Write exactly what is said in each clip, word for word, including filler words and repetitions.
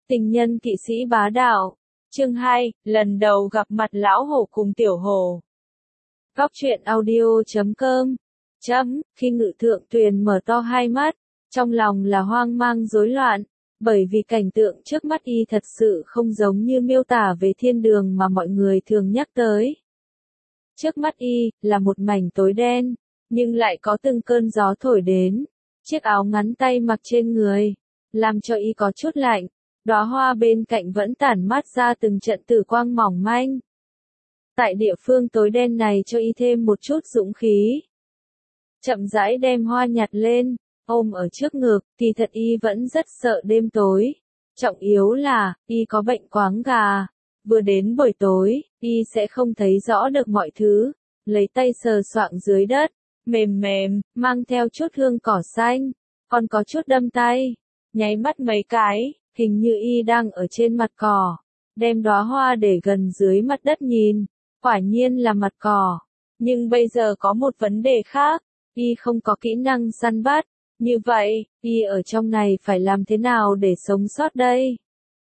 Tình nhân kỵ sĩ bá đạo. Chương hai, lần đầu gặp mặt lão hổ cùng tiểu hổ. Góc truyện audio chấm com. Chấm, khi Ngự Thượng Tuyền mở to hai mắt, trong lòng là hoang mang rối loạn, bởi vì cảnh tượng trước mắt y thật sự không giống như miêu tả về thiên đường mà mọi người thường nhắc tới. Trước mắt y, là một mảnh tối đen, nhưng lại có từng cơn gió thổi đến, chiếc áo ngắn tay mặc trên người, làm cho y có chút lạnh. Đóa hoa bên cạnh vẫn tản mát ra từng trận tử quang mỏng manh. Tại địa phương tối đen này cho y thêm một chút dũng khí. Chậm rãi đem hoa nhặt lên, ôm ở trước ngực, thì thật y vẫn rất sợ đêm tối. Trọng yếu là, y có bệnh quáng gà. Vừa đến buổi tối, y sẽ không thấy rõ được mọi thứ. Lấy tay sờ soạng dưới đất, mềm mềm, mang theo chút hương cỏ xanh, còn có chút đâm tay. Nháy mắt mấy cái. Hình như y đang ở trên mặt cỏ, đem đóa hoa để gần dưới mặt đất nhìn, quả nhiên là mặt cỏ. Nhưng bây giờ có một vấn đề khác, y không có kỹ năng săn bắt, như vậy, y ở trong này phải làm thế nào để sống sót đây?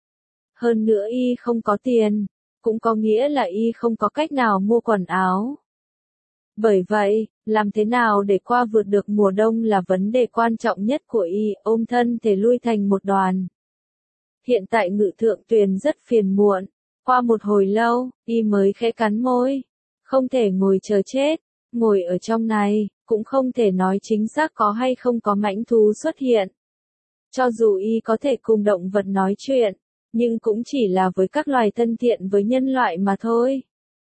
Hơn nữa y không có tiền, cũng có nghĩa là y không có cách nào mua quần áo. Bởi vậy, làm thế nào để qua vượt được mùa đông là vấn đề quan trọng nhất của y, ôm thân thể lui thành một đoàn. Hiện tại Ngự Thượng Tuyền rất phiền muộn, qua một hồi lâu, y mới khẽ cắn môi. Không thể ngồi chờ chết, ngồi ở trong này, cũng không thể nói chính xác có hay không có mãnh thú xuất hiện. Cho dù y có thể cùng động vật nói chuyện, nhưng cũng chỉ là với các loài thân thiện với nhân loại mà thôi.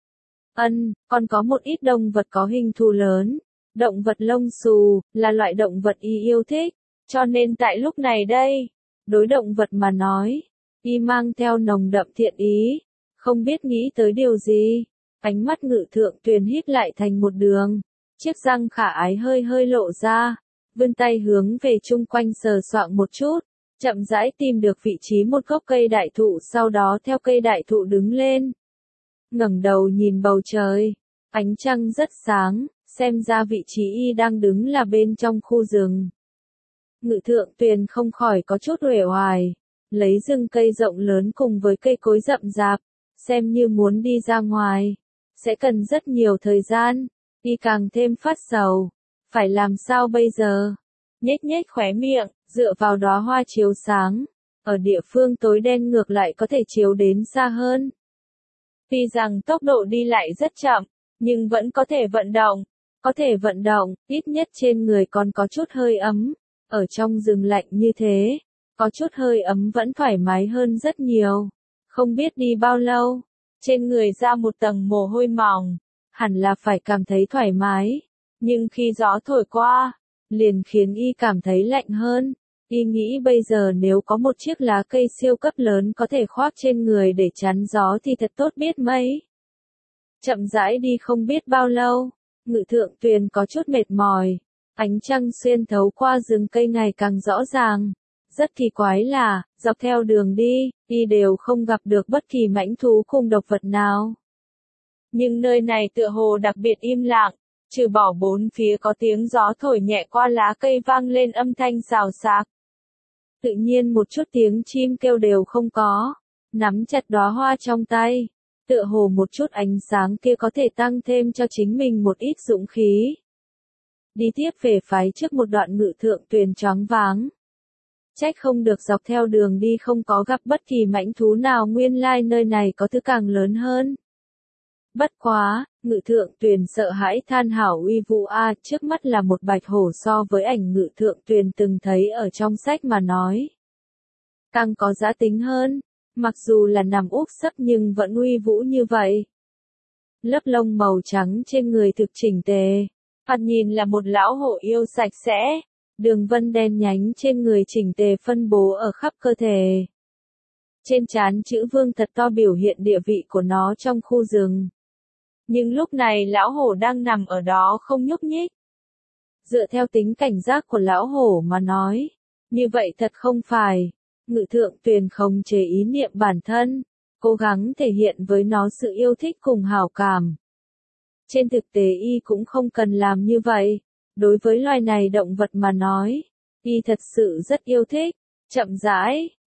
Ân, còn có một ít động vật có hình thù lớn, động vật lông xù, là loại động vật y yêu thích, cho nên tại lúc này đây, đối động vật mà nói, y mang theo nồng đậm thiện ý, không biết nghĩ tới điều gì. Ánh mắt Ngự Thượng Tuyền híp lại thành một đường, chiếc răng khả ái hơi hơi lộ ra, vươn tay hướng về chung quanh sờ soạng một chút, chậm rãi tìm được vị trí một gốc cây đại thụ, sau đó theo cây đại thụ đứng lên. Ngẩng đầu nhìn bầu trời, ánh trăng rất sáng, xem ra vị trí y đang đứng là bên trong khu rừng. Ngự Thượng Tuyền không khỏi có chút uể oải, lấy rừng cây rộng lớn cùng với cây cối rậm rạp, xem như muốn đi ra ngoài, sẽ cần rất nhiều thời gian, y càng thêm phát sầu, phải làm sao bây giờ? Nhếch nhếch khóe miệng, dựa vào đóa hoa chiếu sáng, ở địa phương tối đen ngược lại có thể chiếu đến xa hơn. Tuy rằng tốc độ đi lại rất chậm, nhưng vẫn có thể vận động, có thể vận động, ít nhất trên người còn có chút hơi ấm. Ở trong rừng lạnh như thế, có chút hơi ấm vẫn thoải mái hơn rất nhiều. Không biết đi bao lâu, trên người ra một tầng mồ hôi mỏng, hẳn là phải cảm thấy thoải mái. Nhưng khi gió thổi qua, liền khiến y cảm thấy lạnh hơn. Y nghĩ bây giờ nếu có một chiếc lá cây siêu cấp lớn có thể khoác trên người để chắn gió thì thật tốt biết mấy. Chậm rãi đi không biết bao lâu, Ngự Thượng Tuyền có chút mệt mỏi. Ánh trăng xuyên thấu qua rừng cây ngày càng rõ ràng. Rất kỳ quái là, dọc theo đường đi, y đều không gặp được bất kỳ mãnh thú cùng độc vật nào. Nhưng nơi này tựa hồ đặc biệt im lặng, trừ bỏ bốn phía có tiếng gió thổi nhẹ qua lá cây vang lên âm thanh xào xạc. Tự nhiên một chút tiếng chim kêu đều không có, nắm chặt đóa hoa trong tay, tựa hồ một chút ánh sáng kia có thể tăng thêm cho chính mình một ít dũng khí. Đi tiếp về phái trước một đoạn Ngự Thượng Tuyền choáng váng. Trách không được dọc theo đường đi không có gặp bất kỳ mãnh thú nào, nguyên lai nơi này có thứ càng lớn hơn. Bất quá, Ngự Thượng Tuyền sợ hãi than hảo uy vũ a, trước mắt là một bạch hổ so với ảnh Ngự Thượng Tuyền từng thấy ở trong sách mà nói. Càng có giá tính hơn, mặc dù là nằm úp sấp nhưng vẫn uy vũ như vậy. Lớp lông màu trắng trên người thực chỉnh tề. Thoạt nhìn là một lão hổ yêu sạch sẽ, đường vân đen nhánh trên người chỉnh tề phân bố ở khắp cơ thể. Trên trán chữ vương thật to biểu hiện địa vị của nó trong khu rừng. Nhưng lúc này lão hổ đang nằm ở đó không nhúc nhích. Dựa theo tính cảnh giác của lão hổ mà nói, như vậy thật không phải. Ngự Thượng Tuyền không chế ý niệm bản thân, cố gắng thể hiện với nó sự yêu thích cùng hảo cảm. Trên thực tế y cũng không cần làm như vậy, đối với loài này động vật mà nói, y thật sự rất yêu thích, chậm rãi,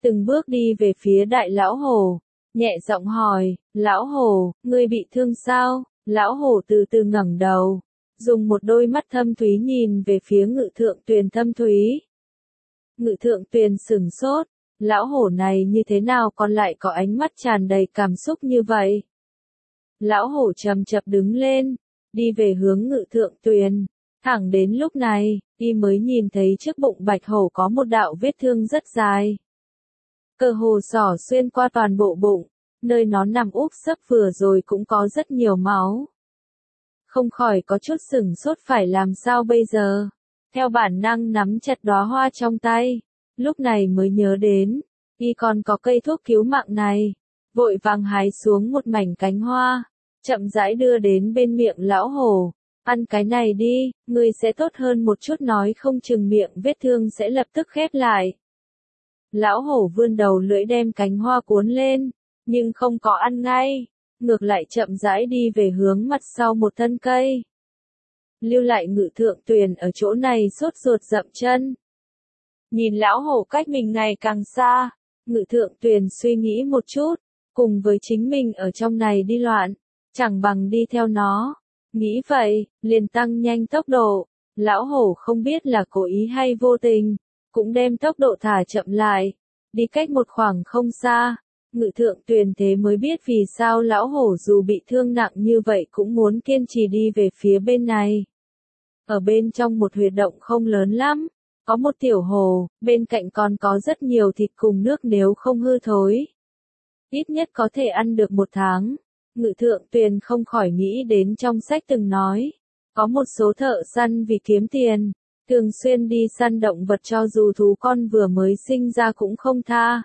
từng bước đi về phía đại lão hổ, nhẹ giọng hỏi, lão hổ, ngươi bị thương sao? Lão hổ từ từ ngẩng đầu, dùng một đôi mắt thâm thúy nhìn về phía Ngự Thượng Tuyền thâm thúy. Ngự Thượng Tuyền sửng sốt, lão hổ này như thế nào còn lại có ánh mắt tràn đầy cảm xúc như vậy? Lão hổ chậm chậm đứng lên, đi về hướng Ngự Thượng Tuyền. Thẳng đến lúc này, y mới nhìn thấy trước bụng bạch hổ có một đạo vết thương rất dài. Cơ hồ xỏ xuyên qua toàn bộ bụng, nơi nó nằm úp sấp vừa rồi cũng có rất nhiều máu. Không khỏi có chút sửng sốt phải làm sao bây giờ. Theo bản năng nắm chặt đóa hoa trong tay, lúc này mới nhớ đến, y còn có cây thuốc cứu mạng này, vội vàng hái xuống một mảnh cánh hoa, chậm rãi đưa đến bên miệng lão hổ. Ăn cái này đi, ngươi sẽ tốt hơn một chút, nói không chừng miệng vết thương sẽ lập tức khép lại. Lão hổ vươn đầu lưỡi đem cánh hoa cuốn lên, nhưng không có ăn ngay, ngược lại chậm rãi đi về hướng mặt sau một thân cây. Lưu lại Ngự Thượng Tuyền ở chỗ này sốt ruột dậm chân. Nhìn lão hổ cách mình ngày càng xa, Ngự Thượng Tuyền suy nghĩ một chút, cùng với chính mình ở trong này đi loạn, chẳng bằng đi theo nó. Nghĩ vậy, liền tăng nhanh tốc độ, lão hổ không biết là cố ý hay vô tình, cũng đem tốc độ thả chậm lại, đi cách một khoảng không xa. Ngự Thượng Tuyền thế mới biết vì sao lão hổ dù bị thương nặng như vậy cũng muốn kiên trì đi về phía bên này. Ở bên trong một huyệt động không lớn lắm, có một tiểu hồ, bên cạnh còn có rất nhiều thịt cùng nước nếu không hư thối. Ít nhất có thể ăn được một tháng. Ngự Thượng Tuyền không khỏi nghĩ đến trong sách từng nói, có một số thợ săn vì kiếm tiền, thường xuyên đi săn động vật cho dù thú con vừa mới sinh ra cũng không tha.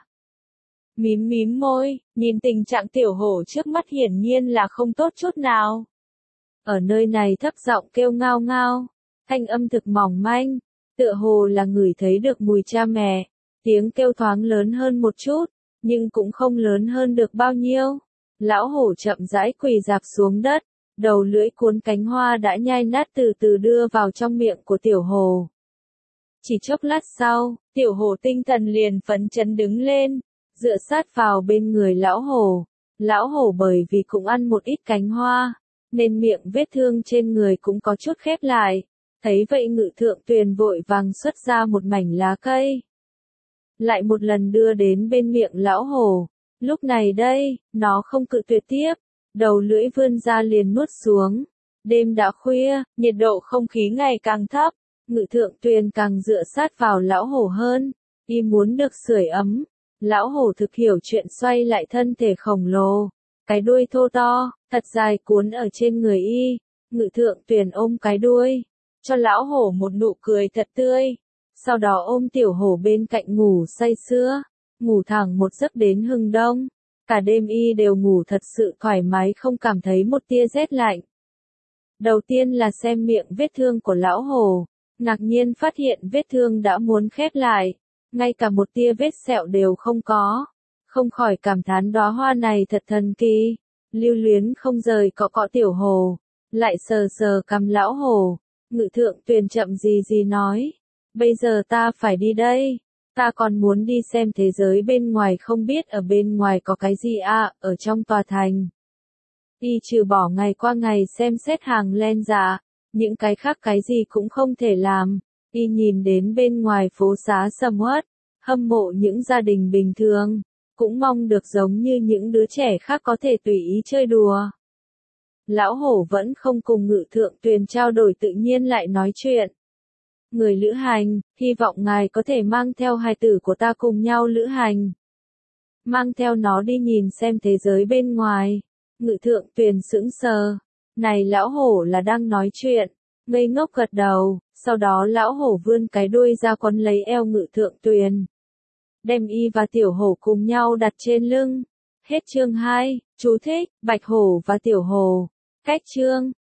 Mím mím môi, nhìn tình trạng tiểu hổ trước mắt hiển nhiên là không tốt chút nào. Ở nơi này thấp giọng kêu ngao ngao, thanh âm thực mỏng manh, tựa hồ là ngửi thấy được mùi cha mẹ, tiếng kêu thoáng lớn hơn một chút, nhưng cũng không lớn hơn được bao nhiêu. Lão hổ chậm rãi quỳ dạp xuống đất, đầu lưỡi cuốn cánh hoa đã nhai nát từ từ đưa vào trong miệng của tiểu hồ. Chỉ chốc lát sau, tiểu hồ tinh thần liền phấn chấn đứng lên, dựa sát vào bên người lão hổ. Lão hổ bởi vì cũng ăn một ít cánh hoa, nên miệng vết thương trên người cũng có chút khép lại. Thấy vậy Ngự Thượng Tuyền vội vàng xuất ra một mảnh lá cây, lại một lần đưa đến bên miệng lão hổ. Lúc này đây, nó không cự tuyệt tiếp, đầu lưỡi vươn ra liền nuốt xuống. Đêm đã khuya, nhiệt độ không khí ngày càng thấp, Ngự Thượng Tuyền càng dựa sát vào lão hổ hơn, y muốn được sưởi ấm. Lão hổ thực hiểu chuyện, xoay lại thân thể khổng lồ, cái đuôi thô to, thật dài cuốn ở trên người y. Ngự Thượng Tuyền ôm cái đuôi, cho lão hổ một nụ cười thật tươi, sau đó ôm tiểu hổ bên cạnh ngủ say sưa. Ngủ thẳng một giấc đến hừng đông, cả đêm y đều ngủ thật sự thoải mái, không cảm thấy một tia rét lạnh. Đầu tiên là xem miệng vết thương của lão hổ, ngạc nhiên phát hiện vết thương đã muốn khép lại, ngay cả một tia vết sẹo đều không có, không khỏi cảm thán đóa hoa này thật thần kỳ. Lưu luyến không rời cọ cọ tiểu hồ, lại sờ sờ cằm lão hổ. Ngự Thượng Tuyền chậm gì gì nói, bây giờ ta phải đi đây. Ta còn muốn đi xem thế giới bên ngoài, không biết ở bên ngoài có cái gì à, ở trong tòa thành. Y trừ bỏ ngày qua ngày xem xét hàng len dạ, những cái khác cái gì cũng không thể làm. Y nhìn đến bên ngoài phố xá sầm uất, hâm mộ những gia đình bình thường, cũng mong được giống như những đứa trẻ khác có thể tùy ý chơi đùa. Lão hổ vẫn không cùng Ngự Thượng Tuyền trao đổi, tự nhiên lại nói chuyện. Người lữ hành, hy vọng ngài có thể mang theo hài tử của ta cùng nhau lữ hành. Mang theo nó đi nhìn xem thế giới bên ngoài. Ngự Thượng Tuyền sững sờ. Này lão hổ là đang nói chuyện. Ngây ngốc gật đầu, sau đó lão hổ vươn cái đuôi ra quấn lấy eo Ngự Thượng Tuyền. Đem y và tiểu hổ cùng nhau đặt trên lưng. Hết chương hai, chú thích, bạch hổ và tiểu hổ. Cách chương.